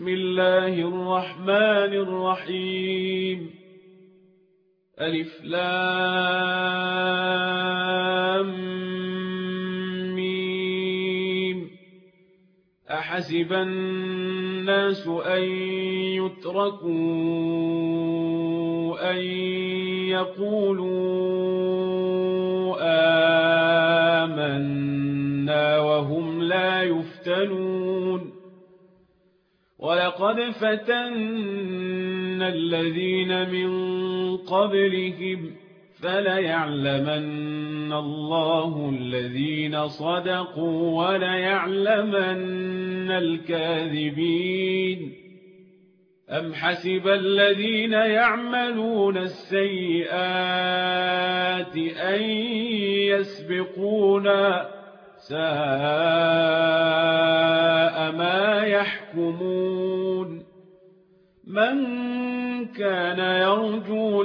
بسم الله الرحمن الرحيم ألف لام ميم أحسب الناس أن يتركوا أن يقولوا آمنا وهم لا يفتنون ولقد فتنا الذين من قبلهم فليعلمن الله الذين صدقوا وليعلمن الكاذبين أم حسب الذين يعملون السيئات أن يسبقونا ساء ما يحكمون من كان يرجو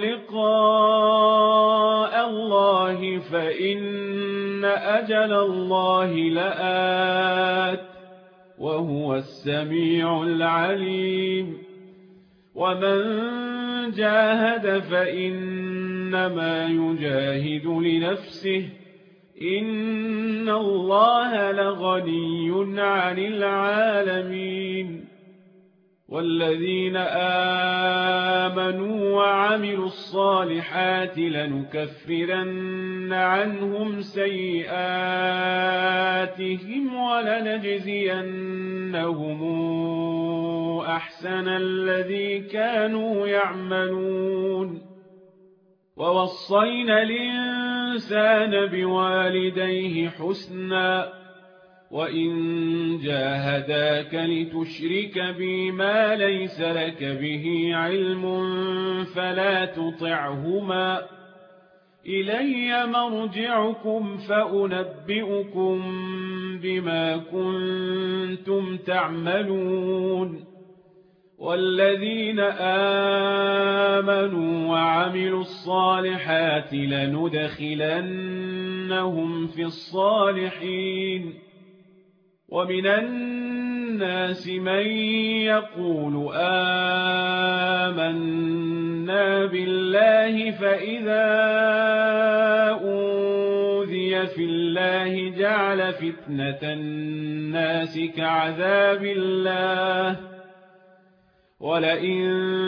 لقاء الله فإن أجل الله لآت وهو السميع العليم ومن جاهد فإنما يجاهد لنفسه إن الله لغني عن العالمين والذين آمنوا وعملوا الصالحات لنكفرن عنهم سيئاتهم ولنجزينهم أحسن الذي كانوا يعملون ووصينا الإنسان بوالديه حسنا وإن جاهداك لتشرك بي ما ليس لك به علم فلا تطعهما إلي مرجعكم فأنبئكم بما كنتم تعملون والذين آمنوا وعملوا الصالحات لندخلنهم في الصالحين ومن الناس من يقول آمنا بالله فإذا أوذي في الله جعل فتنة الناس كعذاب الله ولئن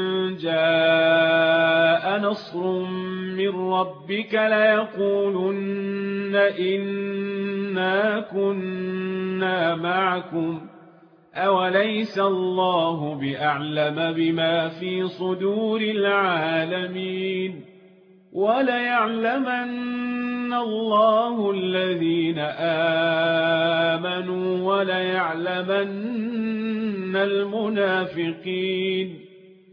جاء نصر من ربك ليقولن إنا كنا معكم أوليس الله بأعلم بما في صدور العالمين وليعلمن الله الذين آمنوا وليعلمن المنافقين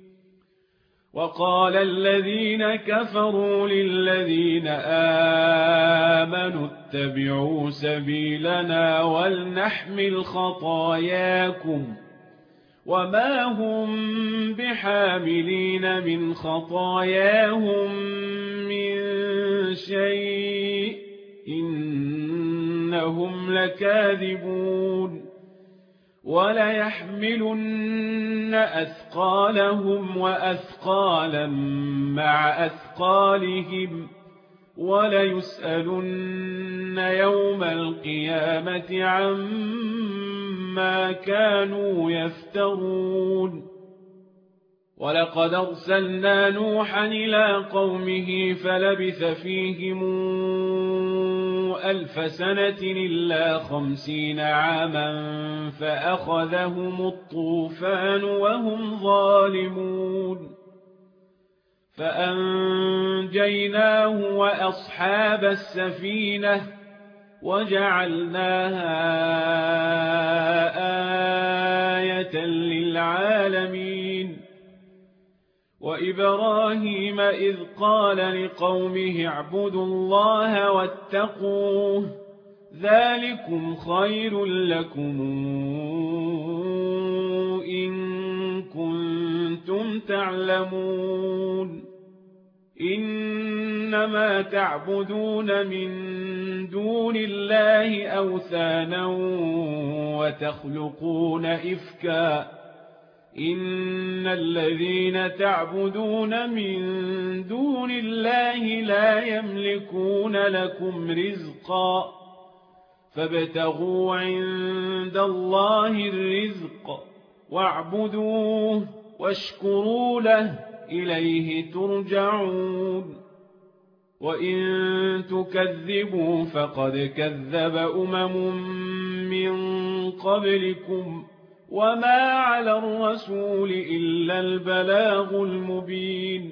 وقال الذين كفروا للذين آمنوا اتبعوا سبيلنا ولنحمل خطاياكم وما هم بحاملين من خطاياهم من شيء إنهم لكاذبون وليحملن أثقالهم وأثقالا مع أثقالهم وليسألن يوم القيامة عما كانوا يفترون ولقد أرسلنا نوحا إلى قومه فلبث فيهم 1000 سنة إلا 50 عاما فأخذهم الطوفان وهم ظالمون فأنجيناه وأصحاب السفينة وجعلناها آية للعالمين وإبراهيم إذ قال لقومه اعبدوا الله واتقوه ذلكم خير لكم إن كنتم تعلمون إنما تعبدون من دون الله أوثانا وتخلقون إفكا إن الذين تعبدون من دون الله لا يملكون لكم رزقا فابتغوا عند الله الرزق واعبدوه واشكروا له إليه ترجعون وإن تكذبوا فقد كذب من قبلكم وما على الرسول إلا البلاغ المبين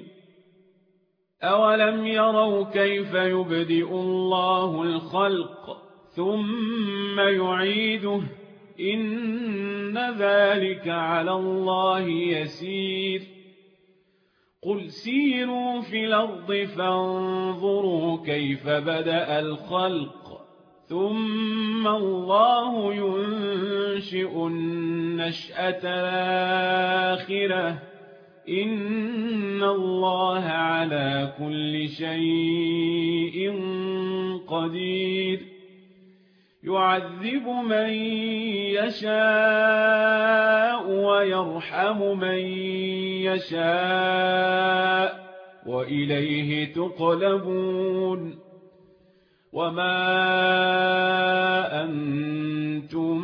أولم يروا كيف يبدئ الله الخلق ثم يعيده إن ذلك على الله يسير قل سيروا في الأرض فانظروا كيف بدأ الخلق ثم الله ينشئ النشأة الآخرة إن الله على كل شيء قدير يعذب من يشاء ويرحم من يشاء وإليه تقلبون وما أنتم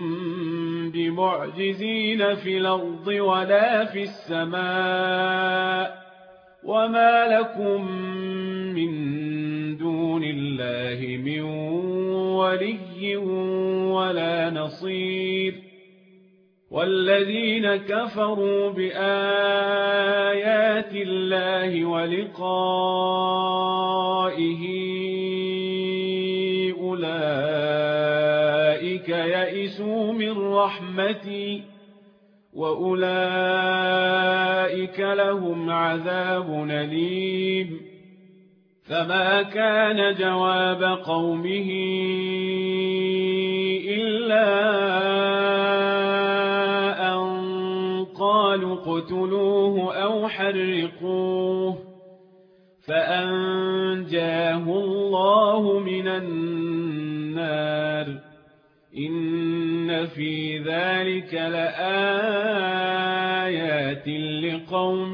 بمعجزين في الأرض ولا في السماء وما لكم من دون الله من ولي ولا نصير والذين كفروا بآيات الله ولقائه أولئك يئسوا من رحمتي وأولئك لهم عذاب أليم فما كان جواب قومه إلا أن قالوا اقتلوه أو حرقوه فأنجاه الله من النار إن في ذلك لآيات لقوم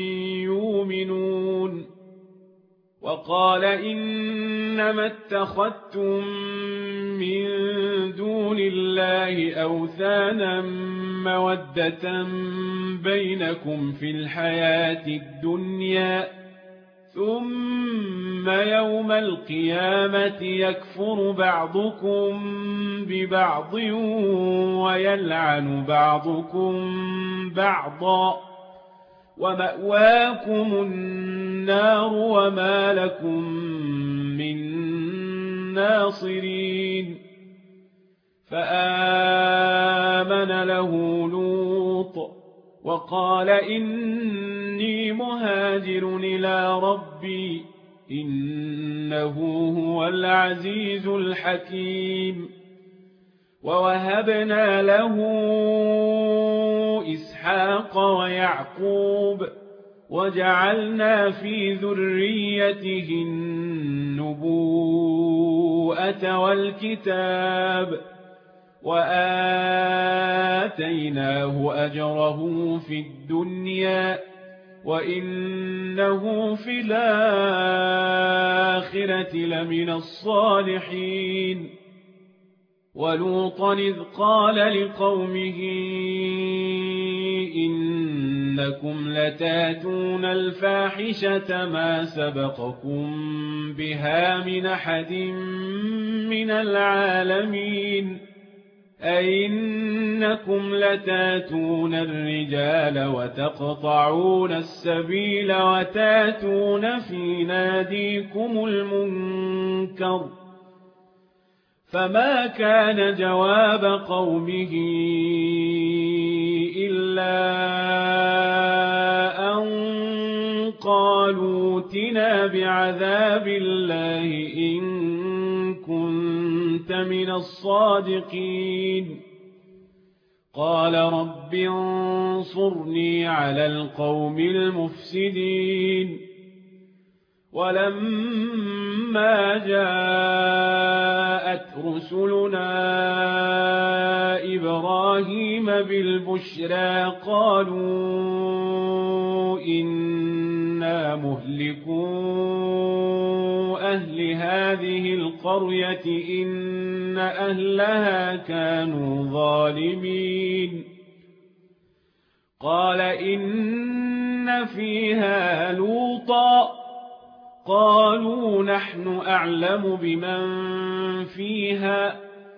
يؤمنون وقال إنما اتخذتم من دون الله أوثانا مودة بينكم في الحياة الدنيا ثم يوم القيامة يكفر بعضكم ببعض ويلعن بعضكم بعضا ومأواكم النار وما لكم من ناصرين فآمن له لوط وقال إني مهاجر إلى ربي إنه هو العزيز الحكيم ووهبنا له إسحاق ويعقوب وجعلنا في ذريته النبوءة والكتاب وآتيناه أجره في الدنيا وإنه في الآخرة لمن الصالحين ولوطا إذ قال لقومه إنكم لتاتون الفاحشة ما سبقكم بها من أحد من العالمين أئنكم لتاتون الرجال وتقطعون السبيل وتاتون في ناديكم المنكر فما كان جواب قومه إلا أن قالوا ائتنا بعذاب الله إن كنت من الصادقين قال رب انصرني على القوم المفسدين ولما جاءت رسلنا إبراهيم بالبشرى قالوا إنا مهلكو أهل هذه القرية إن أهلها كانوا ظالمين قال إن فيها لوطا قالوا نحن أعلم بمن فيها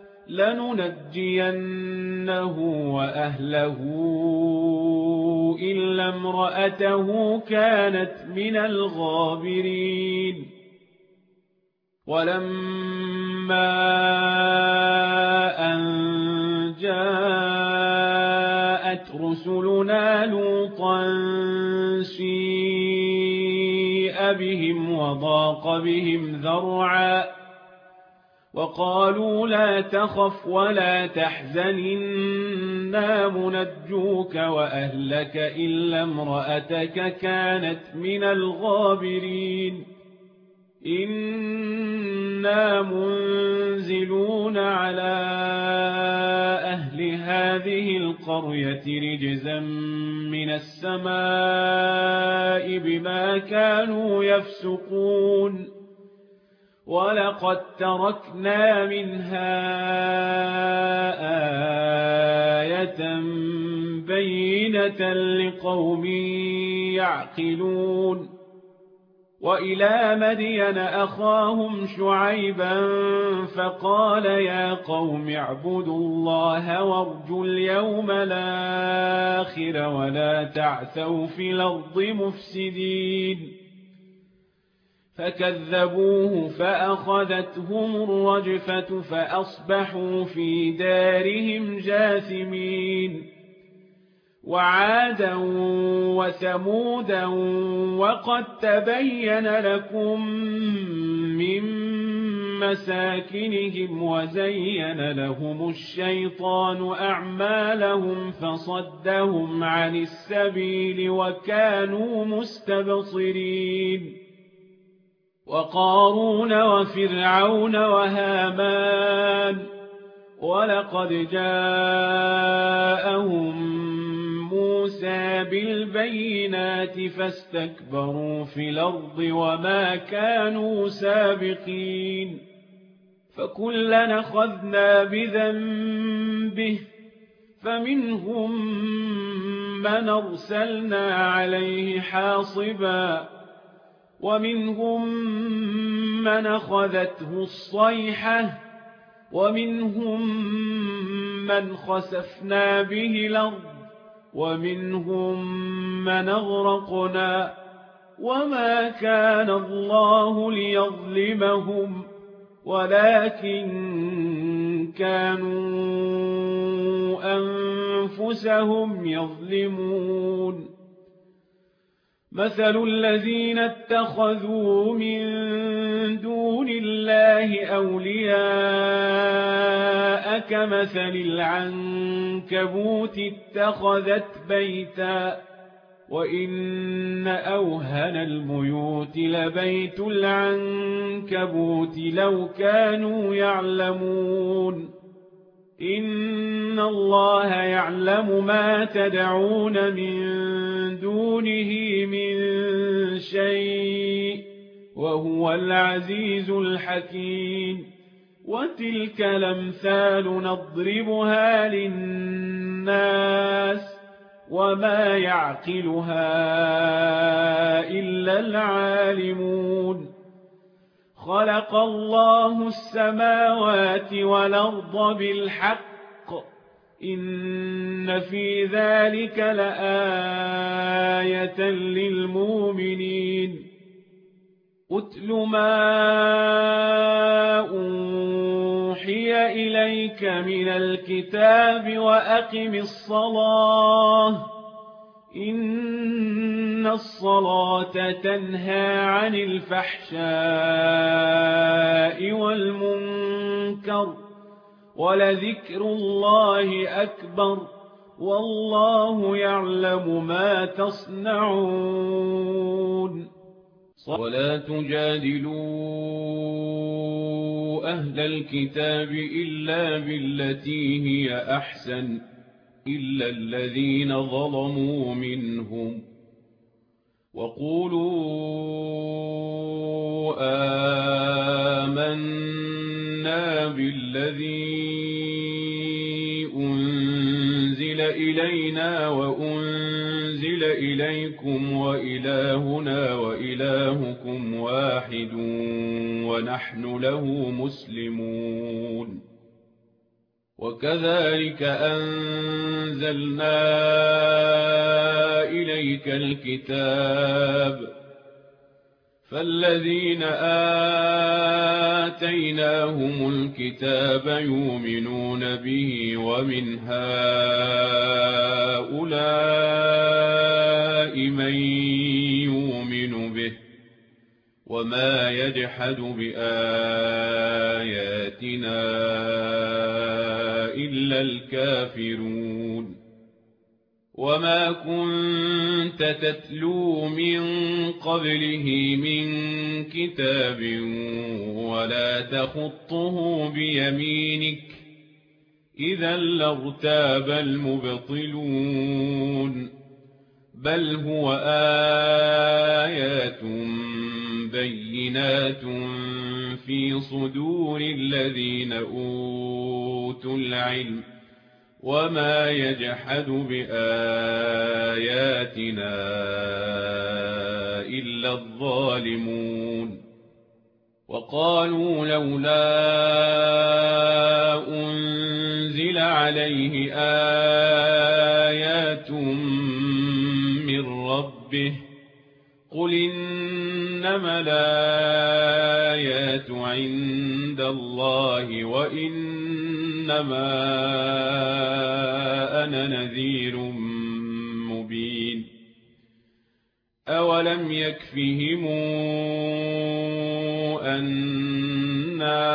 لننجينه وأهله إلا امرأته كانت من الغابرين ولما أن جاءت رسلنا لوطا سيء بهم وضاق بهم ذرعا وقالوا لا تخف ولا تحزن إنا منجوك وأهلك إلا امرأتك كانت من الغابرين إنا منزلون على أهل هذه القرية رجزا من السماء بما كانوا يفسقون ولقد تركنا منها آية بينة لقوم يعقلون وإلى مدين أخاهم شعيبا فقال يا قوم اعبدوا الله وارجوا اليوم الآخر ولا تعثوا في الأرض مفسدين فكذبوه فأخذتهم الرجفة فأصبحوا في دارهم جاثمين وعادا وثمودا وقد تبين لكم من مساكنهم وزين لهم الشيطان أعمالهم فصدهم عن السبيل وكانوا مستبصرين وقارون وفرعون وهامان ولقد جاءهم موسى بالبينات فاستكبروا في الأرض وما كانوا سابقين فكلا أخذنا بذنبه فمنهم من أرسلنا عليه حاصبا ومنهم من أخذته الصيحة ومنهم من خسفنا به الأرض ومنهم من أغرقنا وما كان الله ليظلمهم ولكن كانوا أنفسهم يظلمون مثل الذين اتخذوا من دون الله أولياء كمثل العنكبوت اتخذت بيتا وإن أوهن البيوت لبيت العنكبوت لو كانوا يعلمون إن الله يعلم ما تدعون من دونه من شيء وهو العزيز الحكيم وتلك الأمثال نضربها للناس وما يعقلها إلا العالمون خلق الله السماوات والأرض بالحق إن في ذلك لآية للمؤمنين أتل ما أوحي إليك من الكتاب وأقم الصلاة إن الصلاة تنهى عن الفحشاء والمنكر ولذكر الله أكبر والله يعلم ما تصنعون ولا تجادلوا أهل الكتاب إلا بالتي هي أحسن إلا الذين ظلموا منهم وقولوا آمنا بالذي أنزل إلينا وأنزل إليكم وإلهنا وإلهكم واحد ونحن له مسلمون وكذلك أنزلنا إليك الكتاب فالذين آتيناهم الكتاب يؤمنون به ومن هؤلاء من يؤمن به وما يجحد بآياتنا إلا الكافرون وما كنت تتلو من قبله من كتاب ولا تخطه بيمينك إذا لارتاب المبطلون بل هو آيات بينات في صدور الذين أوتوا العلم وما يجحد بآياتنا إلا الظالمون وقالوا لولا أنزل عليه آيات من ربه قل إنما الآيات عند الله وإنما أنا نذير مبين أولم يكفهم أنا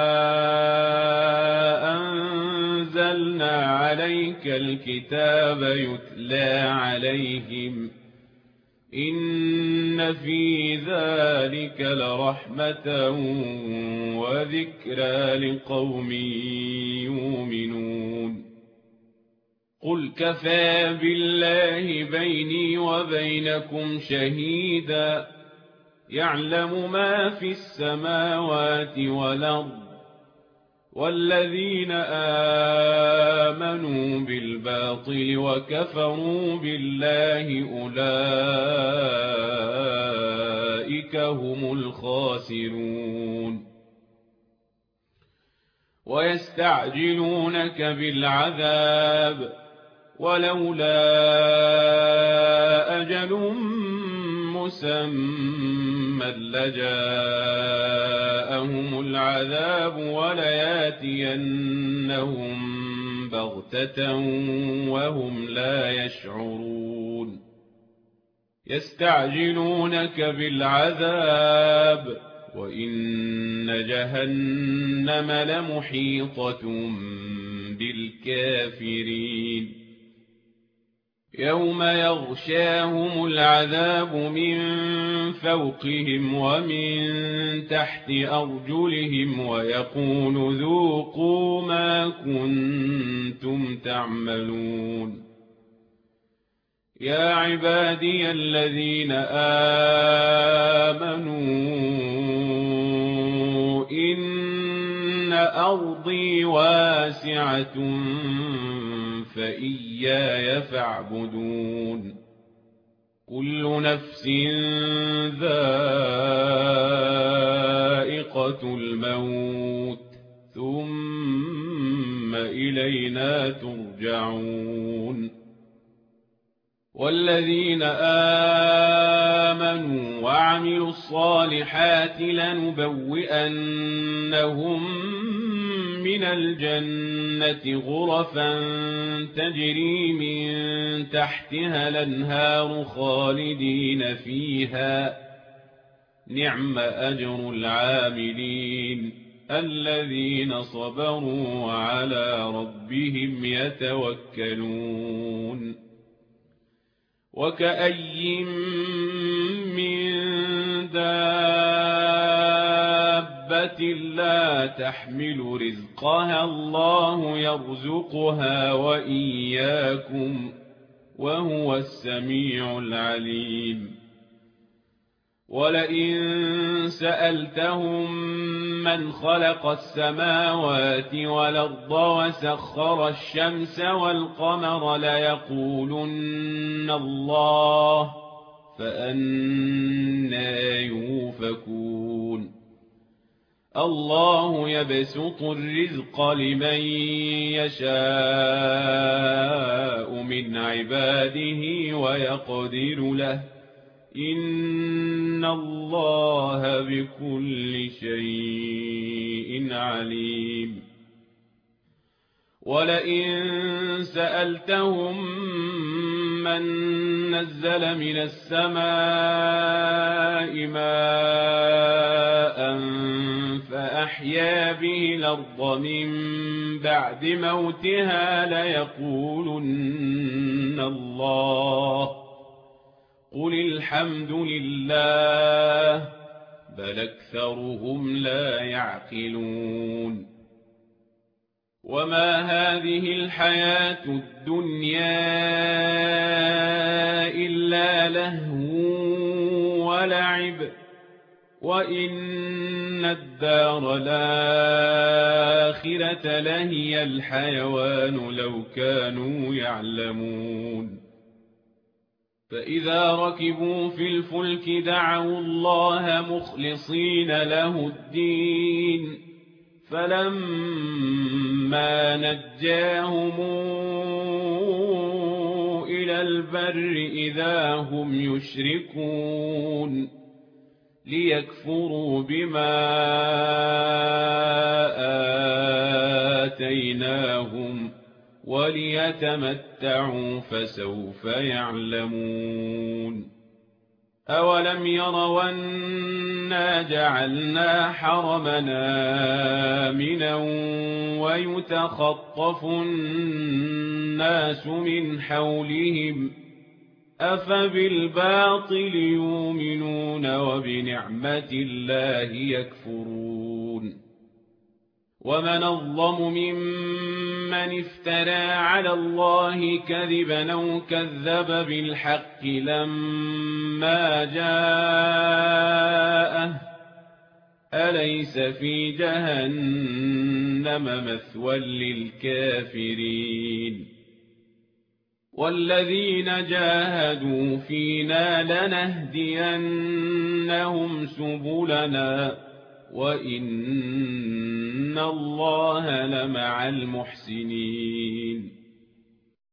أنزلنا عليك الكتاب يتلى عليهم إن في ذلك لرحمة وذكرى لقوم يؤمنون قل كفى بالله بيني وبينكم شهيدا يعلم ما في السماوات والأرض والذين آمنوا بالباطل وكفروا بالله أولئك هم الخاسرون ويستعجلونك بالعذاب ولولا أجل مسمى لجاءهم العذاب ولياتينهم بغتة وهم لا يشعرون يستعجلونك بالعذاب وإن جهنم لمحيطة بالكافرين يوم يغشاهم العذاب من فوقهم ومن تحت أرجلهم ويقول ذوقوا ما كنتم تعملون يا عبادي الذين آمنوا إن أرضي واسعة فإياي فاعبدون كل نفس ذائقة الموت ثم إلينا ترجعون والذين آمنوا وعملوا الصالحات لنبوئنهم من الجنة غرفا تجري من تحتها الأنهار خالدين فيها نعم أجر العاملين الذين صبروا وعلى ربهم يتوكلون وكأي من دابة دابة لا تحمل رزقها الله يرزقها وإياكم وهو السميع العليم ولئن سألتهم من خلق السماوات والأرض وسخر الشمس والقمر ليقولن الله فأنى يؤفكون الله يبسط الرزق لمن يشاء من عباده ويقدر له إن الله بكل شيء عليم ولئن سألتهم من نزل من السماء ماء فأحيا به الأرض من بعد موتها ليقولن الله قل الحمد لله بل أكثرهم لا يعقلون وما هذه الحياة الدنيا إلا لهو ولعب وإن الدار الآخرة لهي الحيوان لو كانوا يعلمون فإذا ركبوا في الفلك دعوا الله مخلصين له الدين فلما نجاهم إلى البر إذا هم يشركون ليكفروا بما آتيناهم وليتمتعوا فسوف يعلمون أولم يروا أنا جعلنا حرمنا آمنا ويتخطف الناس من حولهم أفبالباطل يؤمنون وبنعمة الله يكفرون ومن أظلم ممن افترى على الله كذبا أو كذب بالحق لما جاءه أليس في جهنم مثوى للكافرين والذين جاهدوا فينا لنهدينهم سبلنا وإن الله لمع المحسنين